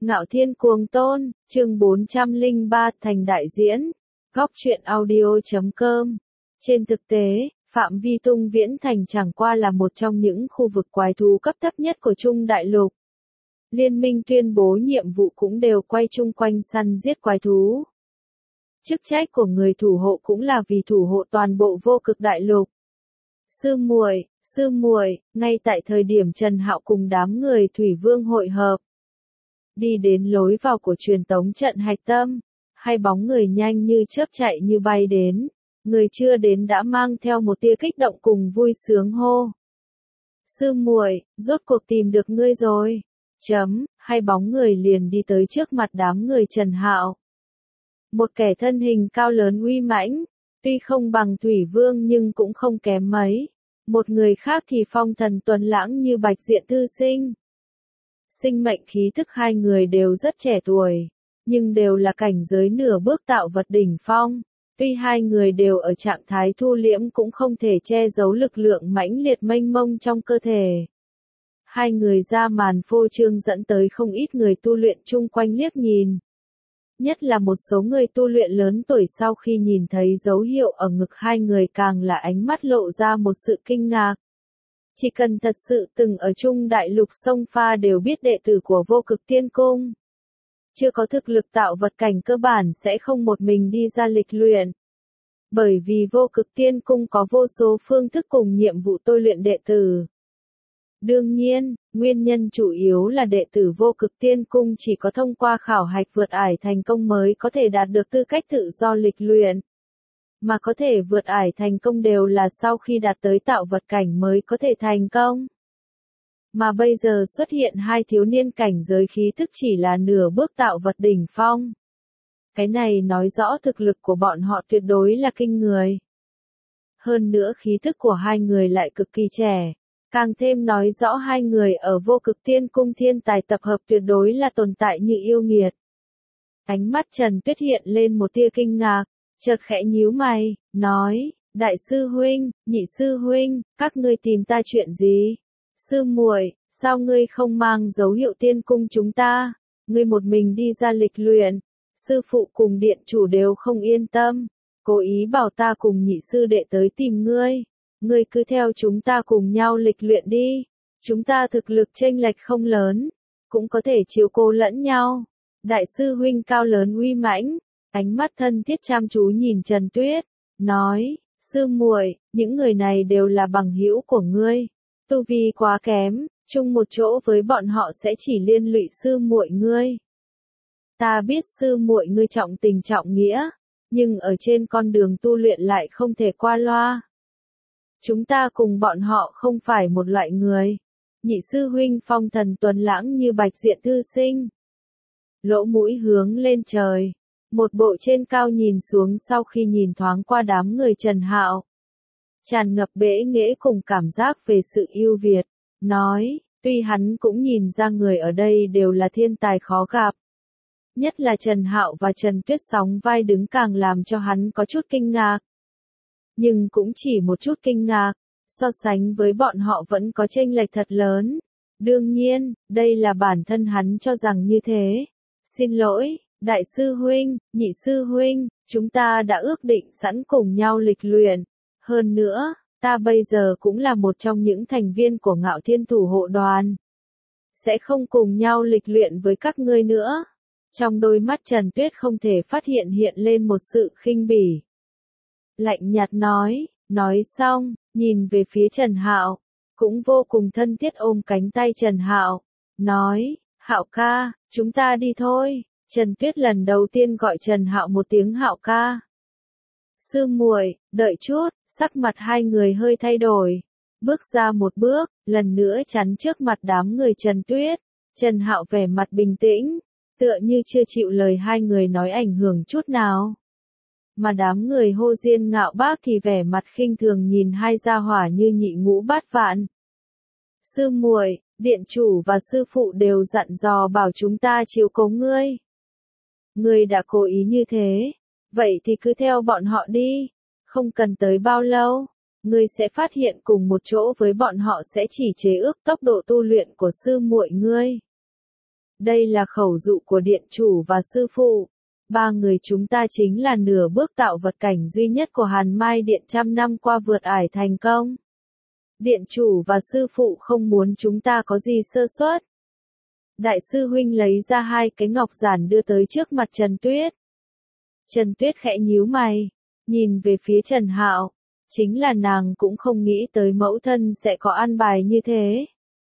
Ngạo Thiên Cuồng Tôn, chương 403 thành đại diễn. Góc truyện audio.com. Trên thực tế, phạm vi Tung Viễn Thành chẳng qua là một trong những khu vực quái thú cấp thấp nhất của Trung Đại Lục. Liên minh tuyên bố nhiệm vụ cũng đều quay chung quanh săn giết quái thú. Chức trách của người thủ hộ cũng là vì thủ hộ toàn bộ Vô Cực Đại Lục. Sư muội, ngay tại thời điểm Trần Hạo cùng đám người Thủy Vương hội hợp, đi đến lối vào của truyền tống trận hạch tâm, hai bóng người nhanh như chớp chạy như bay đến, người chưa đến đã mang theo một tia kích động cùng vui sướng hô. Sư muội, rốt cuộc tìm được ngươi rồi. Hai bóng người liền đi tới trước mặt đám người Trần Hạo. Một kẻ thân hình cao lớn uy mãnh, tuy không bằng Thủy Vương nhưng cũng không kém mấy. Một người khác thì phong thần tuấn lãng như Bạch Diện Thư Sinh. Sinh mệnh khí thức hai người đều rất trẻ tuổi, nhưng đều là cảnh giới nửa bước tạo vật đỉnh phong. Tuy hai người đều ở trạng thái thu liễm cũng không thể che giấu lực lượng mãnh liệt mênh mông trong cơ thể. Hai người ra màn phô trương dẫn tới không ít người tu luyện chung quanh liếc nhìn. Nhất là một số người tu luyện lớn tuổi sau khi nhìn thấy dấu hiệu ở ngực hai người càng là ánh mắt lộ ra một sự kinh ngạc. Chỉ cần thật sự từng ở Trung Đại Lục sông pha đều biết đệ tử của Vô Cực Tiên Cung. Chưa có thực lực tạo vật cảnh cơ bản sẽ không một mình đi ra lịch luyện. Bởi vì Vô Cực Tiên Cung có vô số phương thức cùng nhiệm vụ tôi luyện đệ tử. Đương nhiên, nguyên nhân chủ yếu là đệ tử Vô Cực Tiên Cung chỉ có thông qua khảo hạch vượt ải thành công mới có thể đạt được tư cách tự do lịch luyện. Mà có thể vượt ải thành công đều là sau khi đạt tới tạo vật cảnh mới có thể thành công. Mà bây giờ xuất hiện hai thiếu niên cảnh giới khí tức chỉ là nửa bước tạo vật đỉnh phong. Cái này nói rõ thực lực của bọn họ tuyệt đối là kinh người. Hơn nữa khí tức của hai người lại cực kỳ trẻ. Càng thêm nói rõ hai người ở Vô Cực Tiên Cung thiên tài tập hợp tuyệt đối là tồn tại như yêu nghiệt. Ánh mắt Trần Tuyết hiện lên một tia kinh ngạc, chợt khẽ nhíu mày, nói, đại sư huynh, nhị sư huynh, các ngươi tìm ta chuyện gì? Sư muội, sao ngươi không mang dấu hiệu tiên cung chúng ta? Ngươi một mình đi ra lịch luyện, sư phụ cùng điện chủ đều không yên tâm, cố ý bảo ta cùng nhị sư đệ tới tìm ngươi. Ngươi cứ theo chúng ta cùng nhau lịch luyện đi, chúng ta thực lực chênh lệch không lớn, cũng có thể chiếu cố lẫn nhau. Đại sư huynh cao lớn uy mãnh, ánh mắt thân thiết chăm chú nhìn Trần Tuyết, nói, sư muội, những người này đều là bằng hữu của ngươi, tu vi quá kém, chung một chỗ với bọn họ sẽ chỉ liên lụy sư muội ngươi. Ta biết sư muội ngươi trọng tình trọng nghĩa, nhưng ở trên con đường tu luyện lại không thể qua loa. Chúng ta cùng bọn họ không phải một loại người. Nhị sư huynh phong thần tuấn lãng như Bạch Diện Thư Sinh. Lỗ mũi hướng lên trời. Một bộ trên cao nhìn xuống sau khi nhìn thoáng qua đám người Trần Hạo. Tràn ngập bẽ nghễ cùng cảm giác về sự ưu việt. Nói, tuy hắn cũng nhìn ra người ở đây đều là thiên tài khó gặp. Nhất là Trần Hạo và Trần Tuyết sóng vai đứng càng làm cho hắn có chút kinh ngạc. Nhưng cũng chỉ một chút kinh ngạc, so sánh với bọn họ vẫn có chênh lệch thật lớn. Đương nhiên, đây là bản thân hắn cho rằng như thế. Xin lỗi, đại sư huynh, nhị sư huynh, chúng ta đã ước định sẵn cùng nhau lịch luyện. Hơn nữa, ta bây giờ cũng là một trong những thành viên của Ngạo Thiên thủ hộ đoàn. Sẽ không cùng nhau lịch luyện với các ngươi nữa. Trong đôi mắt Trần Tuyết không thể phát hiện hiện lên một sự khinh bỉ. Lạnh nhạt nói xong, nhìn về phía Trần Hạo, cũng vô cùng thân thiết ôm cánh tay Trần Hạo, nói, Hạo ca, chúng ta đi thôi. Trần Tuyết lần đầu tiên gọi Trần Hạo một tiếng Hạo ca. Sư muội, đợi chút, sắc mặt hai người hơi thay đổi, bước ra một bước, lần nữa chắn trước mặt đám người Trần Tuyết. Trần Hạo vẻ mặt bình tĩnh, tựa như chưa chịu lời hai người nói ảnh hưởng chút nào. Mà đám người Hô Diên Ngạo Bác thì vẻ mặt khinh thường nhìn hai gia hỏa như nhị ngũ bát vạn. Sư muội, điện chủ và sư phụ đều dặn dò bảo chúng ta chiếu cố ngươi. Ngươi đã cố ý như thế, vậy thì cứ theo bọn họ đi, không cần tới bao lâu, ngươi sẽ phát hiện cùng một chỗ với bọn họ sẽ chỉ chế ước tốc độ tu luyện của sư muội ngươi. Đây là khẩu dụ của điện chủ và sư phụ. Ba người chúng ta chính là nửa bước tạo vật cảnh duy nhất của Hàn Mai Điện trăm năm qua vượt ải thành công. Điện chủ và sư phụ không muốn chúng ta có gì sơ suất. Đại sư huynh lấy ra 2 cái ngọc giản đưa tới trước mặt Trần Tuyết. Trần Tuyết khẽ nhíu mày, nhìn về phía Trần Hạo. Chính là nàng cũng không nghĩ tới mẫu thân sẽ có an bài như thế.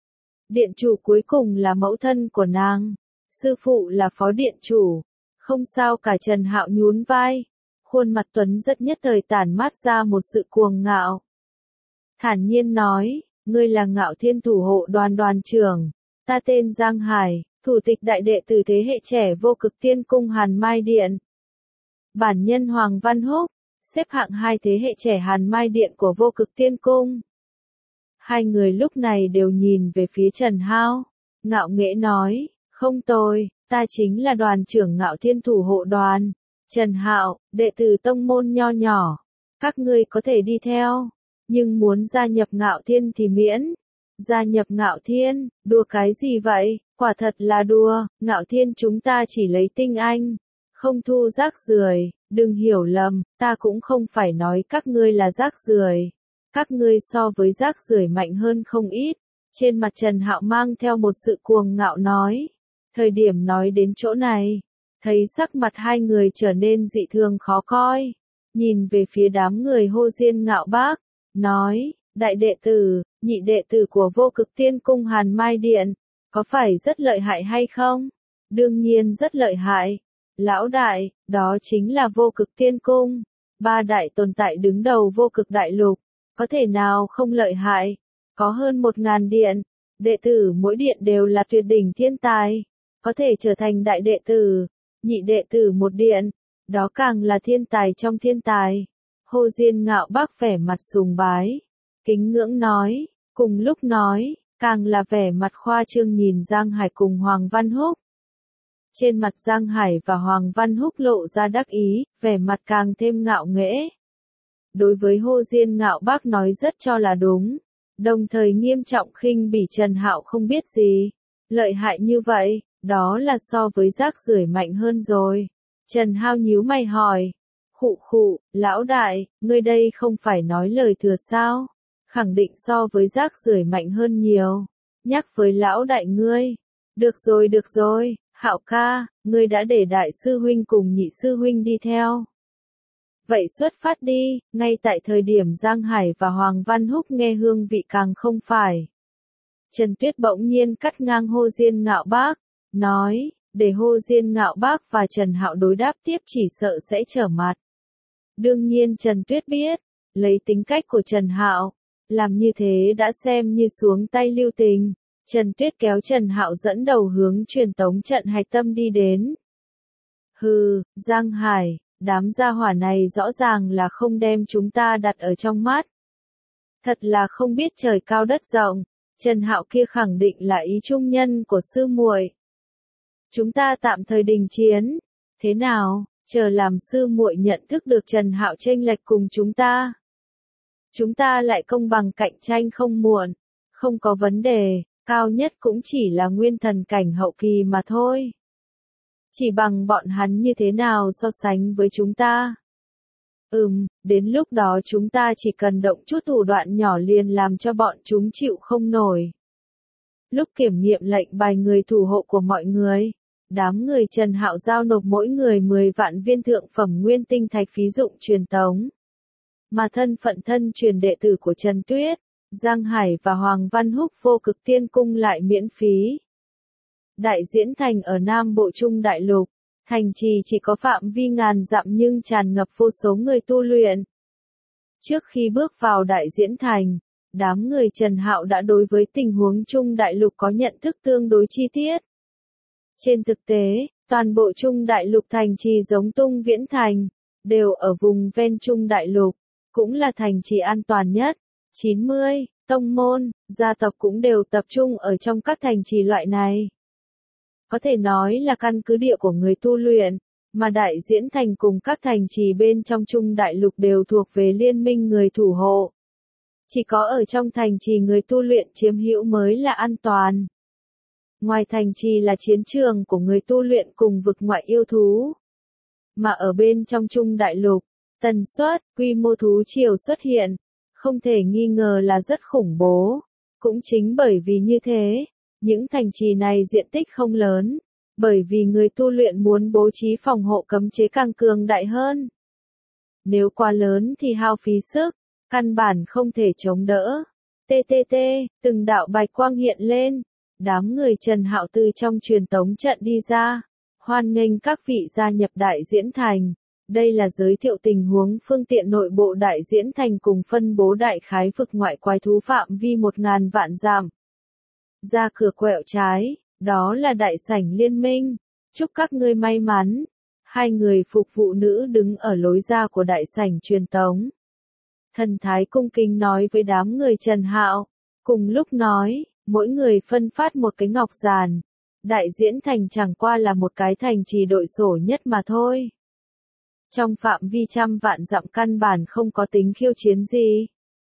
Điện chủ cuối cùng là mẫu thân của nàng, sư phụ là phó điện chủ. Không sao cả, Trần Hạo nhún vai. Khuôn mặt Tuấn rất nhất thời tản mát ra một sự cuồng ngạo. Thản nhiên nói, ngươi là Ngạo Thiên thủ hộ đoàn đoàn trưởng. Ta tên Giang Hải, thủ tịch đại đệ tử thế hệ trẻ Vô Cực Tiên Cung Hàn Mai Điện. Bản nhân Hoàng Văn Húc, xếp hạng 2 thế hệ trẻ Hàn Mai Điện của Vô Cực Tiên Cung. Hai người lúc này đều nhìn về phía Trần Hạo, ngạo nghễ nói, không tồi, ta chính là đoàn trưởng Ngạo Thiên thủ hộ đoàn. Trần Hạo, đệ tử tông môn nho nhỏ, các ngươi có thể đi theo, nhưng muốn gia nhập Ngạo Thiên thì miễn. Gia nhập Ngạo Thiên, đùa cái gì vậy, quả thật là đùa, Ngạo Thiên chúng ta chỉ lấy tinh anh, không thu rác rưởi, đừng hiểu lầm, ta cũng không phải nói các ngươi là rác rưởi. Các ngươi so với rác rưởi mạnh hơn không ít. Trên mặt Trần Hạo mang theo một sự cuồng ngạo nói. Thời điểm nói đến chỗ này, thấy sắc mặt hai người trở nên dị thường khó coi. Nhìn về phía đám người Hô Diên Ngạo Bác, nói, đại đệ tử, nhị đệ tử của Vô Cực Tiên Cung Hàn Mai Điện, có phải rất lợi hại hay không? Đương nhiên rất lợi hại. Lão đại, đó chính là Vô Cực Tiên Cung. 3 đại tồn tại đứng đầu Vô Cực Đại Lục. Có thể nào không lợi hại? Có hơn 1000 điện. Đệ tử mỗi điện đều là tuyệt đỉnh thiên tài. Có thể trở thành đại đệ tử. Nhị đệ tử một điện. Đó càng là thiên tài trong thiên tài. Hô Diên Ngạo Bác vẻ mặt sùng bái. Kính ngưỡng nói. Cùng lúc nói, càng là vẻ mặt khoa trương nhìn Giang Hải cùng Hoàng Văn Húc. Trên mặt Giang Hải và Hoàng Văn Húc lộ ra đắc ý, vẻ mặt càng thêm ngạo nghễ. Đối với Hô Diên Ngạo Bác nói rất cho là đúng, đồng thời nghiêm trọng khinh bỉ Trần Hạo không biết gì. Lợi hại như vậy, đó là so với rác rưởi mạnh hơn rồi. Trần Hạo nhíu mày hỏi, khụ khụ, lão đại, ngươi đây không phải nói lời thừa sao? Khẳng định so với rác rưởi mạnh hơn nhiều. Nhắc với lão đại ngươi. Được rồi, Hạo ca, ngươi đã để đại sư huynh cùng nhị sư huynh đi theo. Vậy xuất phát đi, ngay tại thời điểm Giang Hải và Hoàng Văn Húc nghe hương vị càng không phải. Trần Tuyết bỗng nhiên cắt ngang Hô Diên Ngạo Bác, nói, để Hô Diên Ngạo Bác và Trần Hạo đối đáp tiếp chỉ sợ sẽ trở mặt. Đương nhiên Trần Tuyết biết, lấy tính cách của Trần Hạo, làm như thế đã xem như xuống tay lưu tình. Trần Tuyết kéo Trần Hạo dẫn đầu hướng truyền tống trận hạch tâm đi đến. Hừ, Giang Hải, đám gia hỏa này rõ ràng là không đem chúng ta đặt ở trong mắt. Thật là không biết trời cao đất rộng. Trần Hạo kia khẳng định là ý trung nhân của sư muội. Chúng ta tạm thời đình chiến. Thế nào, chờ làm sư muội nhận thức được Trần Hạo chênh lệch cùng chúng ta. Chúng ta lại công bằng cạnh tranh không muộn. Không có vấn đề, cao nhất cũng chỉ là nguyên thần cảnh hậu kỳ mà thôi. Chỉ bằng bọn hắn như thế nào so sánh với chúng ta. Đến lúc đó chúng ta chỉ cần động chút thủ đoạn nhỏ liền làm cho bọn chúng chịu không nổi. Lúc kiểm nghiệm lệnh bài người thủ hộ của mọi người, đám người Trần Hạo giao nộp mỗi người 10 vạn viên thượng phẩm nguyên tinh thạch phí dụng truyền tống. Mà thân phận thân truyền đệ tử của Trần Tuyết, Giang Hải và Hoàng Văn Húc Vô Cực Tiên Cung lại miễn phí. Đại diễn thành ở Nam Bộ Trung Đại Lục, thành trì chỉ có phạm vi ngàn dặm nhưng tràn ngập vô số người tu luyện. Trước khi bước vào đại diễn thành, đám người Trần Hạo đã đối với tình huống Trung Đại Lục có nhận thức tương đối chi tiết. Trên thực tế, toàn bộ Trung Đại Lục thành trì giống Tung Viễn Thành, đều ở vùng ven Trung Đại Lục, cũng là thành trì an toàn nhất. 90, tông môn, gia tộc cũng đều tập trung ở trong các thành trì loại này. Có thể nói là căn cứ địa của người tu luyện, mà đại diễn thành cùng các thành trì bên trong Trung Đại Lục đều thuộc về liên minh người thủ hộ. Chỉ có ở trong thành trì người tu luyện chiếm hữu mới là an toàn. Ngoài thành trì là chiến trường của người tu luyện cùng vực ngoại yêu thú. Mà ở bên trong Trung Đại Lục, tần suất, quy mô thú triều xuất hiện, không thể nghi ngờ là rất khủng bố. Cũng chính bởi vì như thế, những thành trì này diện tích không lớn, bởi vì người tu luyện muốn bố trí phòng hộ cấm chế càng cường đại hơn. Nếu quá lớn thì hao phí sức, căn bản không thể chống đỡ. TTT, từng đạo bạch quang hiện lên, đám người Trần Hạo từ trong truyền tống trận đi ra, hoan nghênh các vị gia nhập đại diễn thành. Đây là giới thiệu tình huống phương tiện nội bộ đại diễn thành cùng phân bố đại khái vực ngoại quái thú phạm vi 1000 vạn dặm. Ra cửa quẹo trái, đó là đại sảnh liên minh. Chúc các ngươi may mắn. Hai người phục vụ nữ đứng ở lối ra của đại sảnh truyền tống. Thần thái cung kính nói với đám người Trần Hạo. Cùng lúc nói, mỗi người phân phát một cái ngọc giàn. Đại diễn thành chẳng qua là một cái thành trì đội sổ nhất mà thôi. Trong phạm vi trăm vạn dặm căn bản không có tính khiêu chiến gì.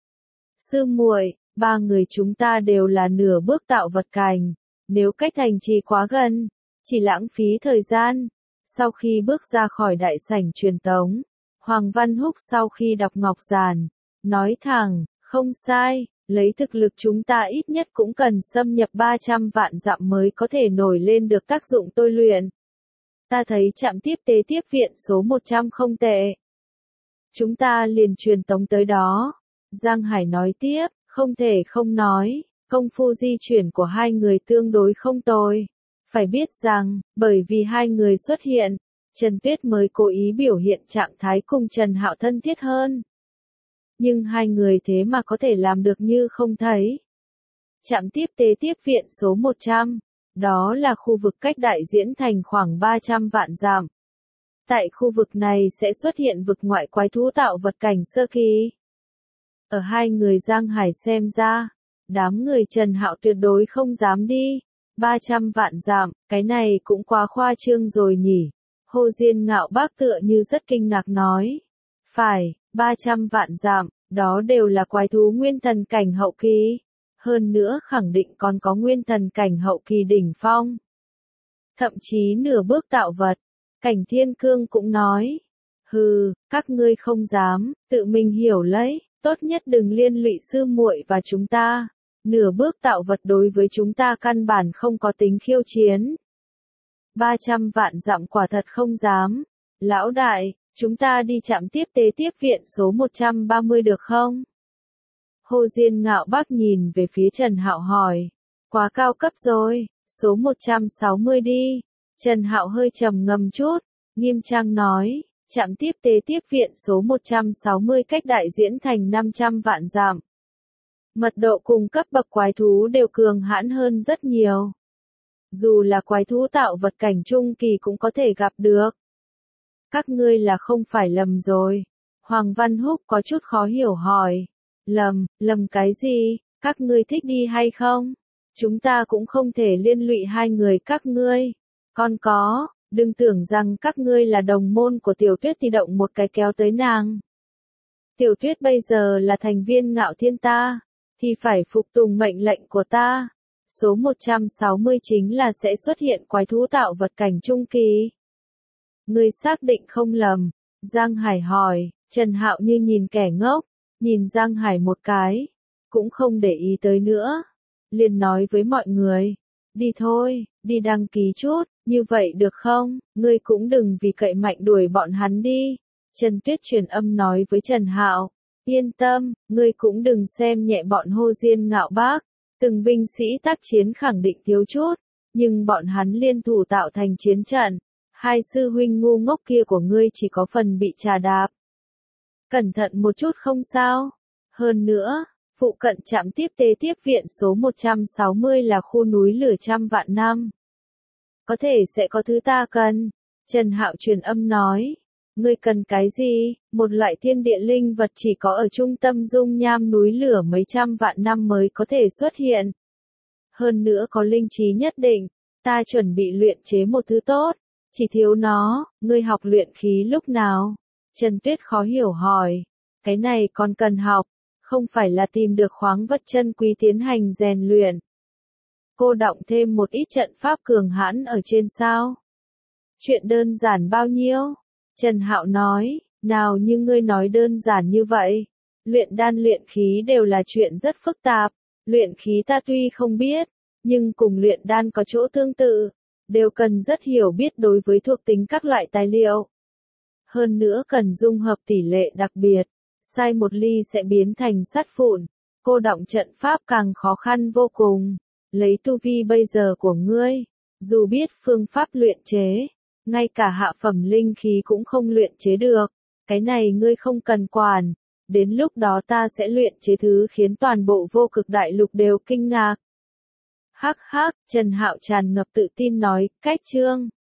Sư muội, ba người chúng ta đều là nửa bước tạo vật cảnh. Nếu cách thành trì quá gần, chỉ lãng phí thời gian. Sau khi bước ra khỏi đại sảnh truyền tống, Hoàng Văn Húc sau khi đọc ngọc giàn, nói thẳng, không sai, lấy thực lực chúng ta ít nhất cũng cần xâm nhập 300 vạn dặm mới có thể nổi lên được tác dụng tôi luyện. Ta thấy trạm tiếp tế tiếp viện số 100 không tệ. Chúng ta liền truyền tống tới đó. Giang Hải nói tiếp, không thể không nói, công phu di chuyển của hai người tương đối không tồi. Phải biết rằng, bởi vì hai người xuất hiện, Trần Tuyết mới cố ý biểu hiện trạng thái cùng Trần Hạo thân thiết hơn. Nhưng hai người thế mà có thể làm được như không thấy. Trạm tiếp tế tiếp viện số 100, đó là khu vực cách đại diễn thành khoảng 300 vạn dặm. Tại khu vực này sẽ xuất hiện vực ngoại quái thú tạo vật cảnh sơ kỳ. Ở hai người Giang Hải xem ra, đám người Trần Hạo tuyệt đối không dám đi. 300 vạn dặm, cái này cũng quá khoa trương rồi nhỉ. Hồ Diên Ngạo Bác tựa như rất kinh ngạc nói. Phải, 300 vạn dặm, đó đều là quái thú nguyên thần cảnh hậu kỳ. Hơn nữa khẳng định còn có nguyên thần cảnh hậu kỳ đỉnh phong. Thậm chí nửa bước tạo vật. Cảnh Thiên Cương cũng nói. Hừ, các ngươi không dám, tự mình hiểu lấy, tốt nhất đừng liên lụy sư muội và chúng ta. Nửa bước tạo vật đối với chúng ta căn bản không có tính khiêu chiến. 300 vạn dặm quả thật không dám. Lão đại, chúng ta đi trạm tiếp tế tiếp viện số 130 được không? Hồ Diên Ngạo Bác nhìn về phía Trần Hạo hỏi. Quá cao cấp rồi, số 160 đi. Trần Hạo hơi trầm ngâm chút, nghiêm trang nói, trạm tiếp tế tiếp viện số 160 cách đại diễn thành 500 vạn dặm. Mật độ cùng cấp bậc quái thú đều cường hãn hơn rất nhiều. Dù là quái thú tạo vật cảnh trung kỳ cũng có thể gặp được. Các ngươi là không phải lầm rồi. Hoàng Văn Húc có chút khó hiểu hỏi. Lầm cái gì, các ngươi thích đi hay không? Chúng ta cũng không thể liên lụy hai người các ngươi. Còn có, đừng tưởng rằng các ngươi là đồng môn của Tiểu Tuyết thì động một cái kéo tới nàng. Tiểu Tuyết bây giờ là thành viên Ngạo Thiên ta, thì phải phục tùng mệnh lệnh của ta. Số 160 chính là sẽ xuất hiện quái thú tạo vật cảnh trung kỳ. Ngươi xác định không lầm. Giang Hải hỏi, Trần Hạo như nhìn kẻ ngốc, nhìn Giang Hải một cái, cũng không để ý tới nữa. Liền nói với mọi người, đi thôi, đi đăng ký chút, như vậy được không? Ngươi cũng đừng vì cậy mạnh đuổi bọn hắn đi. Trần Tuyết truyền âm nói với Trần Hạo, yên tâm, ngươi cũng đừng xem nhẹ bọn Hồ Diên Ngạo Bác. Từng binh sĩ tác chiến khẳng định thiếu chút, nhưng bọn hắn liên thủ tạo thành chiến trận. Hai sư huynh ngu ngốc kia của ngươi chỉ có phần bị trà đạp. Cẩn thận một chút không sao. Hơn nữa, phụ cận trạm tiếp tế tiếp viện số 160 là khu núi lửa trăm vạn năm. Có thể sẽ có thứ ta cần. Trần Hạo truyền âm nói. Ngươi cần cái gì? Một loại thiên địa linh vật chỉ có ở trung tâm dung nham núi lửa mấy trăm vạn năm mới có thể xuất hiện. Hơn nữa có linh trí nhất định. Ta chuẩn bị luyện chế một thứ tốt. Chỉ thiếu nó, ngươi học luyện khí lúc nào? Trần Tuyết khó hiểu hỏi. Cái này còn cần học, không phải là tìm được khoáng vật chân quý tiến hành rèn luyện. cô đọng thêm một ít trận pháp cường hãn ở trên sao? Chuyện đơn giản bao nhiêu? Trần Hạo nói, nào như ngươi nói đơn giản như vậy. Luyện đan luyện khí đều là chuyện rất phức tạp. Luyện khí ta tuy không biết, nhưng cùng luyện đan có chỗ tương tự, đều cần rất hiểu biết đối với thuộc tính các loại tài liệu. Hơn nữa cần dung hợp tỷ lệ đặc biệt, sai một ly sẽ biến thành sắt vụn. Cô đọng trận pháp càng khó khăn vô cùng. Lấy tu vi bây giờ của ngươi, dù biết phương pháp luyện chế, ngay cả hạ phẩm linh khí cũng không luyện chế được. Cái này ngươi không cần quản. Đến lúc đó ta sẽ luyện chế thứ khiến toàn bộ vô cực đại lục đều kinh ngạc. Hắc hắc, Trần Hạo tràn ngập tự tin nói, cách chương.